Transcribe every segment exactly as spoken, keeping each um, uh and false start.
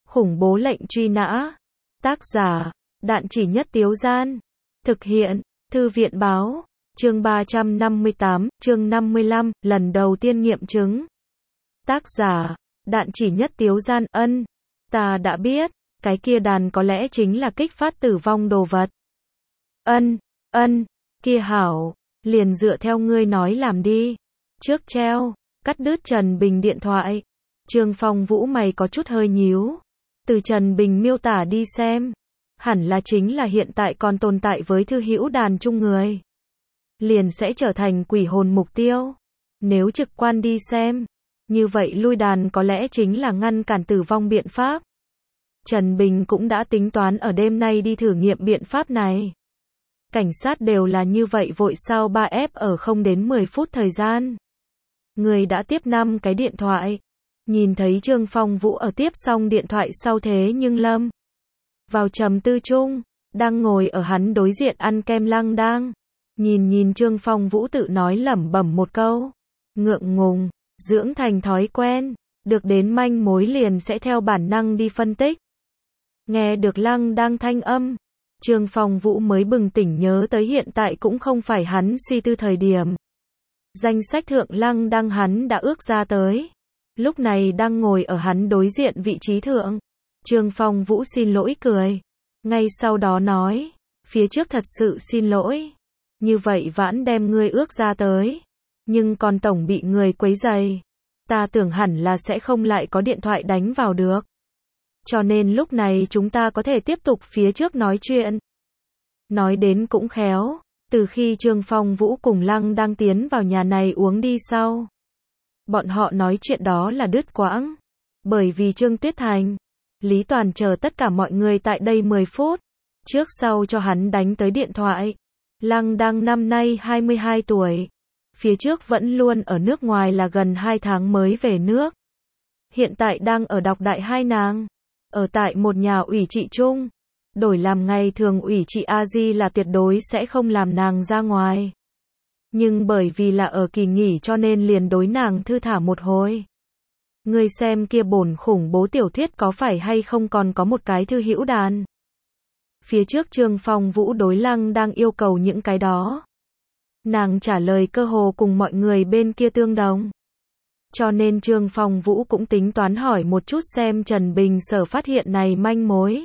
Khủng bố lệnh truy nã. Tác giả, Đạn Chỉ Nhất Tiếu Gian. Thực hiện, Thư viện Báo. Chương ba trăm năm mươi tám, chương năm mươi lăm, lần đầu tiên nghiệm chứng. Tác giả, Đạn Chỉ Nhất Tiếu Gian. Ân, ta đã biết, cái kia đàn có lẽ chính là kích phát tử vong đồ vật. Ân, ân, kia hảo, liền dựa theo ngươi nói làm đi. Trước treo, cắt đứt Trần Bình điện thoại. Trương Phong Vũ mày có chút hơi nhíu. Từ Trần Bình miêu tả đi xem, hẳn là chính là hiện tại còn tồn tại với thư hữu đàn chung người, liền sẽ trở thành quỷ hồn mục tiêu. Nếu trực quan đi xem, như vậy lui đàn có lẽ chính là ngăn cản tử vong biện pháp. Trần Bình cũng đã tính toán ở đêm nay đi thử nghiệm biện pháp này. Cảnh sát đều là như vậy vội sao ba F ở không đến mười phút thời gian. Người đã tiếp năm cái điện thoại. Nhìn thấy Trương Phong Vũ ở tiếp xong điện thoại sau thế nhưng lâm vào trầm tư chung, đang ngồi ở hắn đối diện ăn kem Lăng Đang. Nhìn nhìn Trương Phong Vũ tự nói lẩm bẩm một câu. Ngượng ngùng, dưỡng thành thói quen, được đến manh mối liền sẽ theo bản năng đi phân tích. Nghe được Lăng Đang thanh âm, Trương Phong Vũ mới bừng tỉnh nhớ tới hiện tại cũng không phải hắn suy tư thời điểm. Danh sách thượng Lăng Đang hắn đã ước ra tới. Lúc này đang ngồi ở hắn đối diện vị trí thượng. Trương Phong Vũ xin lỗi cười. Ngay sau đó nói, phía trước thật sự xin lỗi. Như vậy vãn đem ngươi ước ra tới. Nhưng còn tổng bị người quấy rầy. Ta tưởng hẳn là sẽ không lại có điện thoại đánh vào được. Cho nên lúc này chúng ta có thể tiếp tục phía trước nói chuyện. Nói đến cũng khéo, từ khi Trương Phong Vũ cùng Lăng đang tiến vào nhà này uống đi sau. Bọn họ nói chuyện đó là đứt quãng. Bởi vì Trương Tuyết Thành, Lý Toàn chờ tất cả mọi người tại đây mười phút. Trước sau cho hắn đánh tới điện thoại. Lăng đang năm nay hai mươi hai tuổi. Phía trước vẫn luôn ở nước ngoài là gần hai tháng mới về nước. Hiện tại đang ở đọc đại hai nàng. Ở tại một nhà ủy trị chung. Đổi làm ngày thường ủy trị A Di là tuyệt đối sẽ không làm nàng ra ngoài. Nhưng bởi vì là ở kỳ nghỉ cho nên liền đối nàng thư thả một hồi. Ngươi xem kia bổn khủng bố tiểu thuyết có phải hay không còn có một cái thư hữu đàn. Phía trước Trương Phong Vũ đối Lăng đang yêu cầu những cái đó. Nàng trả lời cơ hồ cùng mọi người bên kia tương đồng. Cho nên Trương Phong Vũ cũng tính toán hỏi một chút xem Trần Bình sở phát hiện này manh mối.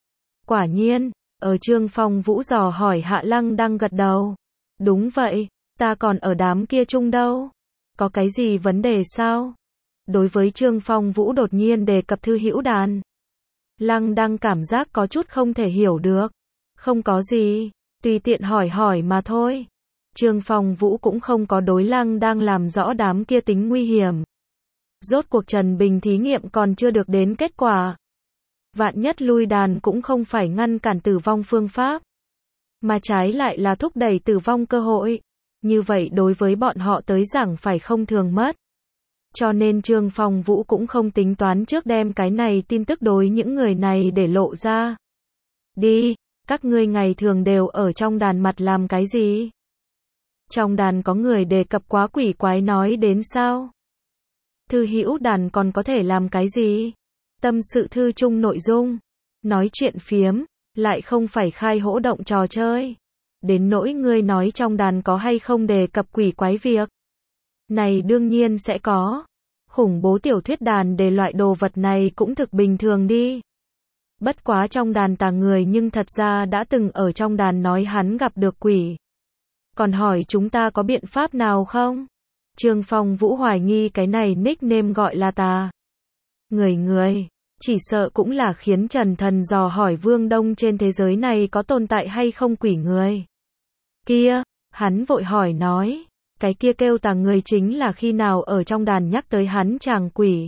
Quả nhiên, ở Trương Phong Vũ dò hỏi hạ Lăng đang gật đầu. Đúng vậy. Ta còn ở đám kia chung đâu. Có cái gì vấn đề sao? Đối với Trương Phong Vũ đột nhiên đề cập thư hữu đàn. Lăng đang cảm giác có chút không thể hiểu được. Không có gì, tùy tiện hỏi hỏi mà thôi. Trương Phong Vũ cũng không có đối Lăng đang làm rõ đám kia tính nguy hiểm. Rốt cuộc Trần Bình thí nghiệm còn chưa được đến kết quả. Vạn nhất lui đàn cũng không phải ngăn cản tử vong phương pháp. Mà trái lại là thúc đẩy tử vong cơ hội. Như vậy đối với bọn họ tới giảng phải không thường mất. Cho nên Trương Phong Vũ cũng không tính toán trước đem cái này tin tức đối những người này để lộ ra. Đi, các ngươi ngày thường đều ở trong đàn mặt làm cái gì? Trong đàn có người đề cập quá quỷ quái nói đến sao? Thư hữu đàn còn có thể làm cái gì? Tâm sự thư chung nội dung, nói chuyện phiếm, lại không phải khai hỗ động trò chơi. Đến nỗi ngươi nói trong đàn có hay không đề cập quỷ quái việc. Này đương nhiên sẽ có. Khủng bố tiểu thuyết đàn đề loại đồ vật này cũng thực bình thường đi. Bất quá trong đàn tà người nhưng thật ra đã từng ở trong đàn nói hắn gặp được quỷ. Còn hỏi chúng ta có biện pháp nào không? Trương Phong Vũ hoài nghi cái này nickname gọi là tà người người. Chỉ sợ cũng là khiến Trần Thần dò hỏi Vương Đông trên thế giới này có tồn tại hay không quỷ người. Kia, hắn vội hỏi nói, cái kia kêu tà người chính là khi nào ở trong đàn nhắc tới hắn chàng quỷ.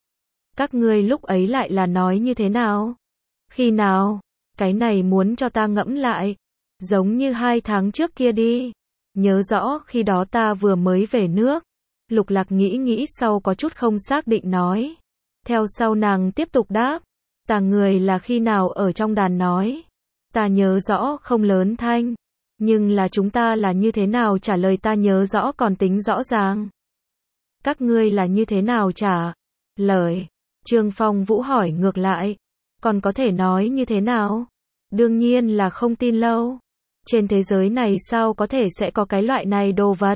Các ngươi lúc ấy lại là nói như thế nào? Khi nào? Cái này muốn cho ta ngẫm lại. Giống như hai tháng trước kia đi. Nhớ rõ khi đó ta vừa mới về nước. Lục Lạc nghĩ nghĩ sau có chút không xác định nói. Theo sau nàng tiếp tục đáp. Tà người là khi nào ở trong đàn nói. Ta nhớ rõ không lớn thanh. Nhưng là chúng ta là như thế nào trả lời ta nhớ rõ còn tính rõ ràng. Các ngươi là như thế nào trả lời. Trương Phong Vũ hỏi ngược lại, còn có thể nói như thế nào? Đương nhiên là không tin lâu. Trên thế giới này sao có thể sẽ có cái loại này đồ vật?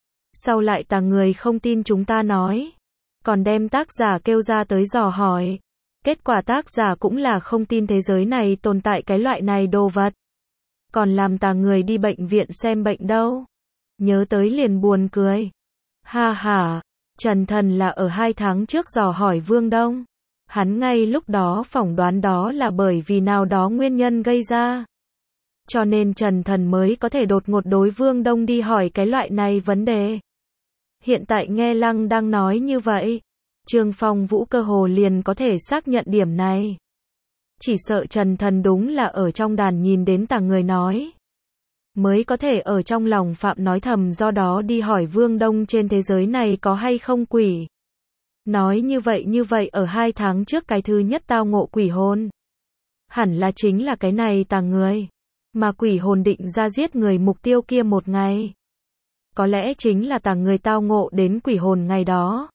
Sao lại tà người không tin chúng ta nói? Còn đem tác giả kêu ra tới dò hỏi. Kết quả tác giả cũng là không tin thế giới này tồn tại cái loại này đồ vật. Còn làm tà người đi bệnh viện xem bệnh đâu. Nhớ tới liền buồn cười. Ha ha, Trần Thần là ở hai tháng trước dò hỏi Vương Đông. Hắn ngay lúc đó phỏng đoán đó là bởi vì nào đó nguyên nhân gây ra. Cho nên Trần Thần mới có thể đột ngột đối Vương Đông đi hỏi cái loại này vấn đề. Hiện tại nghe Lăng đang nói như vậy, Trương Phong Vũ cơ hồ liền có thể xác nhận điểm này. Chỉ sợ Trần Thần đúng là ở trong đàn nhìn đến tà người nói. Mới có thể ở trong lòng phạm nói thầm do đó đi hỏi Vương Đông trên thế giới này có hay không quỷ. Nói như vậy như vậy ở hai tháng trước cái thứ nhất tao ngộ quỷ hồn. Hẳn là chính là cái này tà người. Mà quỷ hồn định ra giết người mục tiêu kia một ngày. Có lẽ chính là tà người tao ngộ đến quỷ hồn ngày đó.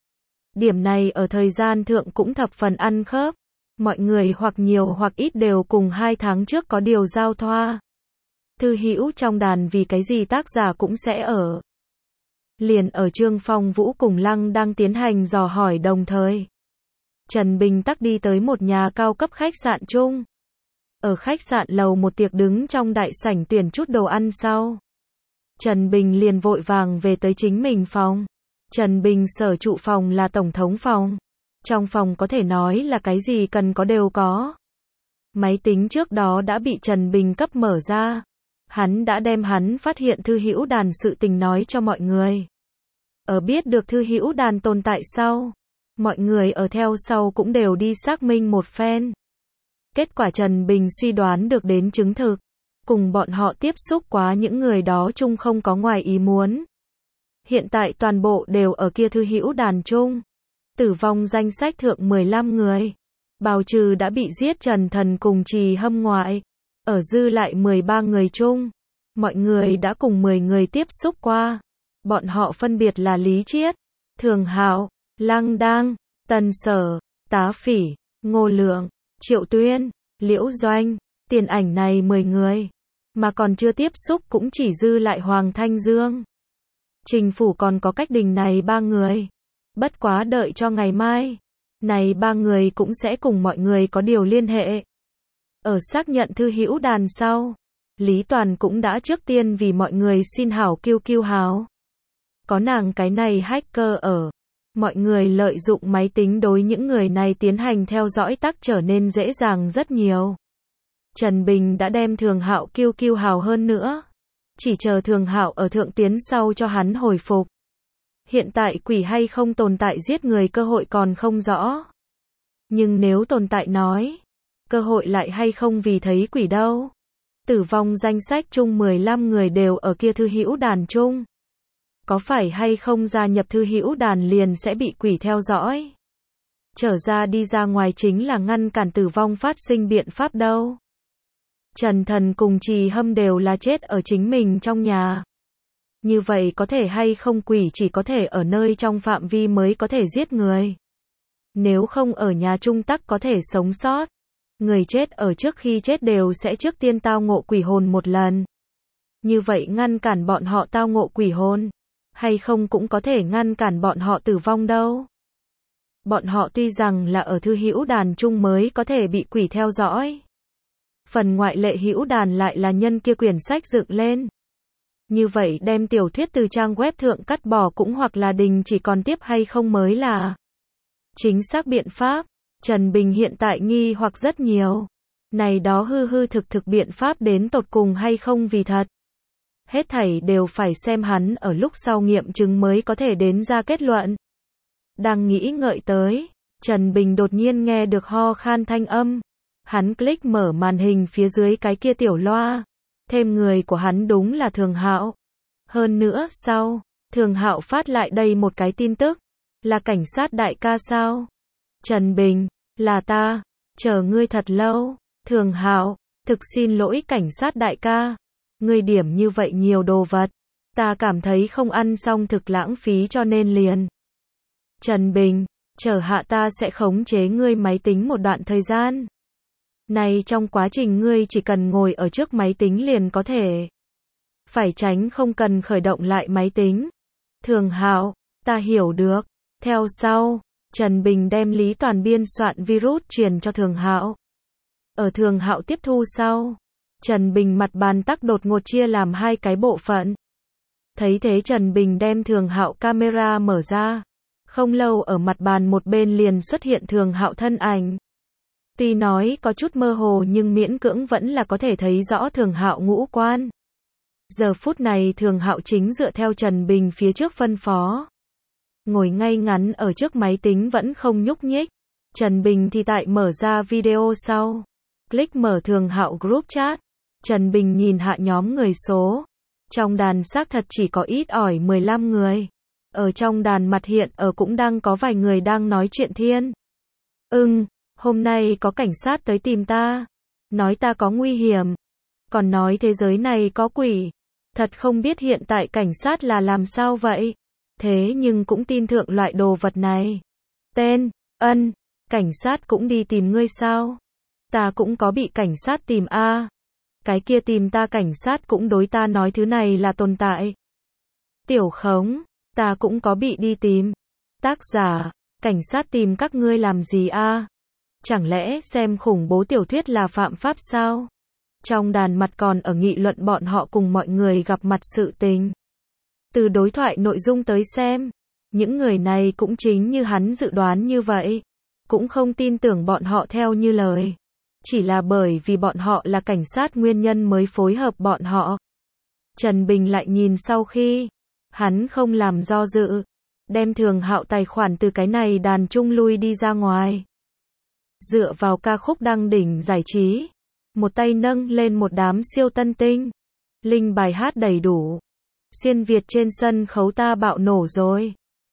Điểm này ở thời gian thượng cũng thập phần ăn khớp. Mọi người hoặc nhiều hoặc ít đều cùng hai tháng trước có điều giao thoa. Thư hữu trong đàn vì cái gì tác giả cũng sẽ ở. Liền ở Trương Phong Vũ cùng Lăng đang tiến hành dò hỏi đồng thời. Trần Bình tắc đi tới một nhà cao cấp khách sạn chung. Ở khách sạn lầu một tiệc đứng trong đại sảnh tuyển chút đồ ăn sau. Trần Bình liền vội vàng về tới chính mình phòng. Trần Bình sở trụ phòng là tổng thống phòng. Trong phòng có thể nói là cái gì cần có đều có. Máy tính trước đó đã bị Trần Bình cấp mở ra. Hắn đã đem hắn phát hiện thư hữu đàn sự tình nói cho mọi người. Ở biết được thư hữu đàn tồn tại sau, mọi người ở theo sau cũng đều đi xác minh một phen. Kết quả Trần Bình suy đoán được đến chứng thực. Cùng bọn họ tiếp xúc quá những người đó chung không có ngoài ý muốn. Hiện tại toàn bộ đều ở kia thư hữu đàn chung. Tử vong danh sách thượng mười lăm người. Bào trừ đã bị giết Trần Thần cùng Trì Hâm ngoại. Ở dư lại mười ba người chung. Mọi người đã cùng mười người tiếp xúc qua. Bọn họ phân biệt là Lý Chiết, Thường Hạo, Lăng Đang, Tần Sở, Tá Phỉ, Ngô Lượng, Triệu Tuyên, Liễu Doanh. Tiền ảnh này mười người. Mà còn chưa tiếp xúc cũng chỉ dư lại Hoàng Thanh Dương. Trình phủ còn có Cách Đình này ba người. Bất quá đợi cho ngày mai. Này ba người cũng sẽ cùng mọi người có điều liên hệ. Ở xác nhận thư hữu đàn sau. Lý Toàn cũng đã trước tiên vì mọi người xin hảo kiêu kiêu háo. Có nàng cái này hacker ở. Mọi người lợi dụng máy tính đối những người này tiến hành theo dõi tắc trở nên dễ dàng rất nhiều. Trần Bình đã đem Thường Hạo kiêu kiêu hào hơn nữa. Chỉ chờ Thường Hạo ở thượng tuyến sau cho hắn hồi phục. Hiện tại quỷ hay không tồn tại giết người cơ hội còn không rõ. Nhưng nếu tồn tại nói, cơ hội lại hay không vì thấy quỷ đâu. Tử vong danh sách chung mười lăm người đều ở kia thư hữu đàn chung. Có phải hay không gia nhập thư hữu đàn liền sẽ bị quỷ theo dõi. Trở ra đi ra ngoài chính là ngăn cản tử vong phát sinh biện pháp đâu. Trần Thần cùng Trì Hâm đều là chết ở chính mình trong nhà. Như vậy có thể hay không quỷ chỉ có thể ở nơi trong phạm vi mới có thể giết người. Nếu không ở nhà chung tắc có thể sống sót. Người chết ở trước khi chết đều sẽ trước tiên tao ngộ quỷ hồn một lần. Như vậy ngăn cản bọn họ tao ngộ quỷ hồn. Hay không cũng có thể ngăn cản bọn họ tử vong đâu. Bọn họ tuy rằng là ở thư hữu đàn chung mới có thể bị quỷ theo dõi. Phần ngoại lệ hữu đàn lại là nhân kia quyển sách dựng lên. Như vậy đem tiểu thuyết từ trang web thượng cắt bỏ cũng hoặc là đình chỉ còn tiếp hay không mới là chính xác biện pháp. Trần Bình hiện tại nghi hoặc rất nhiều. Này đó hư hư thực thực biện pháp đến tột cùng hay không vì thật. Hết thảy đều phải xem hắn ở lúc sau nghiệm chứng mới có thể đến ra kết luận. Đang nghĩ ngợi tới, Trần Bình đột nhiên nghe được ho khan thanh âm. Hắn click mở màn hình phía dưới cái kia tiểu loa. Thêm người của hắn đúng là Thường Hạo. Hơn nữa sau, Thường Hạo phát lại đây một cái tin tức. Là cảnh sát đại ca sao? Trần Bình, là ta. Chờ ngươi thật lâu. Thường Hạo, thực xin lỗi cảnh sát đại ca. Ngươi điểm như vậy nhiều đồ vật. Ta cảm thấy không ăn xong thực lãng phí cho nên liền. Trần Bình, Chờ hạ ta sẽ khống chế ngươi máy tính một đoạn thời gian. Này trong quá trình ngươi chỉ cần ngồi ở trước máy tính liền có thể. Phải tránh không cần khởi động lại máy tính. Thường Hạo, ta hiểu được. Theo sau, Trần Bình đem Lý Toàn biên soạn virus truyền cho Thường Hạo. Ở Thường Hạo tiếp thu sau, Trần Bình mặt bàn tắc đột ngột chia làm hai cái bộ phận. Thấy thế Trần Bình đem Thường Hạo camera mở ra. Không lâu ở mặt bàn một bên liền xuất hiện Thường Hạo thân ảnh. Tuy nói có chút mơ hồ nhưng miễn cưỡng vẫn là có thể thấy rõ Thường Hạo ngũ quan. Giờ phút này Thường Hạo chính dựa theo Trần Bình phía trước phân phó. Ngồi ngay ngắn ở trước máy tính vẫn không nhúc nhích. Trần Bình thì tại mở ra video sau. Click mở Thường Hạo group chat. Trần Bình nhìn hạ nhóm người số. Trong đàn xác thật chỉ có ít ỏi mười lăm người. Ở trong đàn mặt hiện ở cũng đang có vài người đang nói chuyện thiên. Ưng, hôm nay có cảnh sát tới tìm ta. Nói ta có nguy hiểm. Còn nói thế giới này có quỷ. Thật không biết hiện tại cảnh sát là làm sao vậy. Thế nhưng cũng tin thượng loại đồ vật này. Tên, ân, cảnh sát cũng đi tìm ngươi sao? Ta cũng có bị cảnh sát tìm a. Cái kia tìm ta cảnh sát cũng đối ta nói thứ này là tồn tại. Tiểu Khống, ta cũng có bị đi tìm. Tác giả, cảnh sát tìm các ngươi làm gì a? Chẳng lẽ xem khủng bố tiểu thuyết là phạm pháp sao? Trong đàn mặt còn ở nghị luận bọn họ cùng mọi người gặp mặt sự tình. Từ đối thoại nội dung tới xem, những người này cũng chính như hắn dự đoán như vậy. Cũng không tin tưởng bọn họ theo như lời. Chỉ là bởi vì bọn họ là cảnh sát nguyên nhân mới phối hợp bọn họ. Trần Bình lại nhìn sau khi, hắn không làm do dự, đem Thường Hạo tài khoản từ cái này đàn trung lui đi ra ngoài. Dựa vào ca khúc đăng đỉnh giải trí, một tay nâng lên một đám siêu tân tinh. Linh bài hát đầy đủ. Xuyên Việt trên sân khấu ta bạo nổ rồi.